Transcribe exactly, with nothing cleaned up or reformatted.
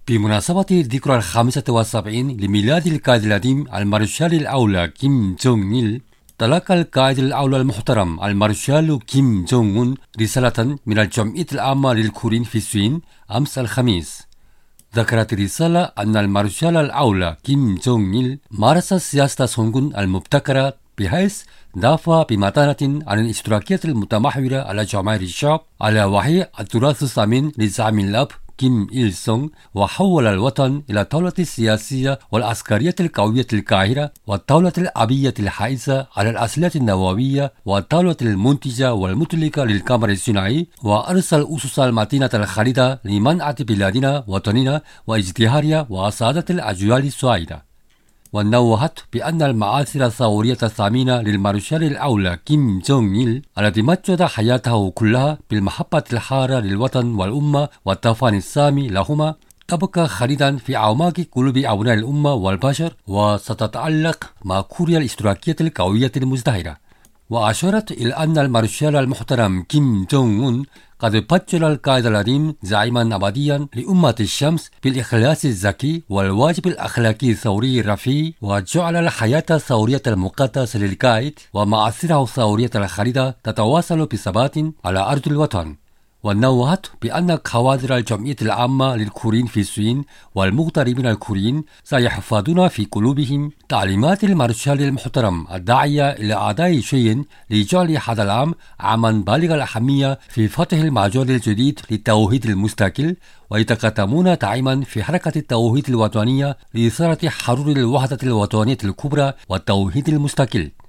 بمناسبة الذكرى الخامسة والسبعين لميلاد القائد العظيم المارشال الأول كيم جونغ إل، تلقى القائد الأول المحترم المارشال كيم جونغ أون رسالة من الجمعية العامة للكوريين في الصين أمس الخميس. ذكرت الرسالة أن المارشال الأول كيم جونغ إل مارس سياسة سونغون المبتكرة بحيث دافع بمتانة عن الاشتراكية المتمحورة على جماهير الشعب على وحي التراث الثمين لزعيم الأب كيم إل سونغ، وحول الوطن إلى الدولة السياسية والعسكرية القوية القاهرة والدولة الأبية الحائزة على الأسلحة النووية والدولة المنتجة والمطلقة للقمر الصناعي، وأرسل أسس المدينة الخالدة لمنع بلادنا وطننا وازدهارها وسعادة الأجيال السعيدة. ونوهت بأن المآثر الثورية الثمينة للمارشال الأول كيم جونغ إل الذي مجد حياته كلها بالمحبة الحارة للوطن والأمة والتفاني السامي لهما تبقى خالدا في أعماق قلوب أبناء الأمة والبشر، وستتعلق مع كوريا الاشتراكية القوية المزدهرة. وأشارت إلى أن المارشال المحترم كيم جونغ أون قد بجل القائد العظيم زعيما أبديا لأمة الشمس بالإخلاص الزكي والواجب الأخلاقي الثوري الرفيع، وجعل الحياة الثورية المقدسة للقائد ومآثره الثورية الخالدة تتواصل بثبات على أرض الوطن. ونوهت بأن كوادر الجمعية العامة للكوريين في الصين والمغتربين الكوريين سيحفظون في قلوبهم تعليمات المارشال المحترم الداعية إلى أداء شيء لجعل هذا العام عاما بالغ الأهمية في فتح المجال الجديد للتوحيد المستقل، ويتقدمون دائما في حركة التوحيد الوطنية لإثارة حرور الوحدة الوطنية الكبرى والتوحيد المستقل.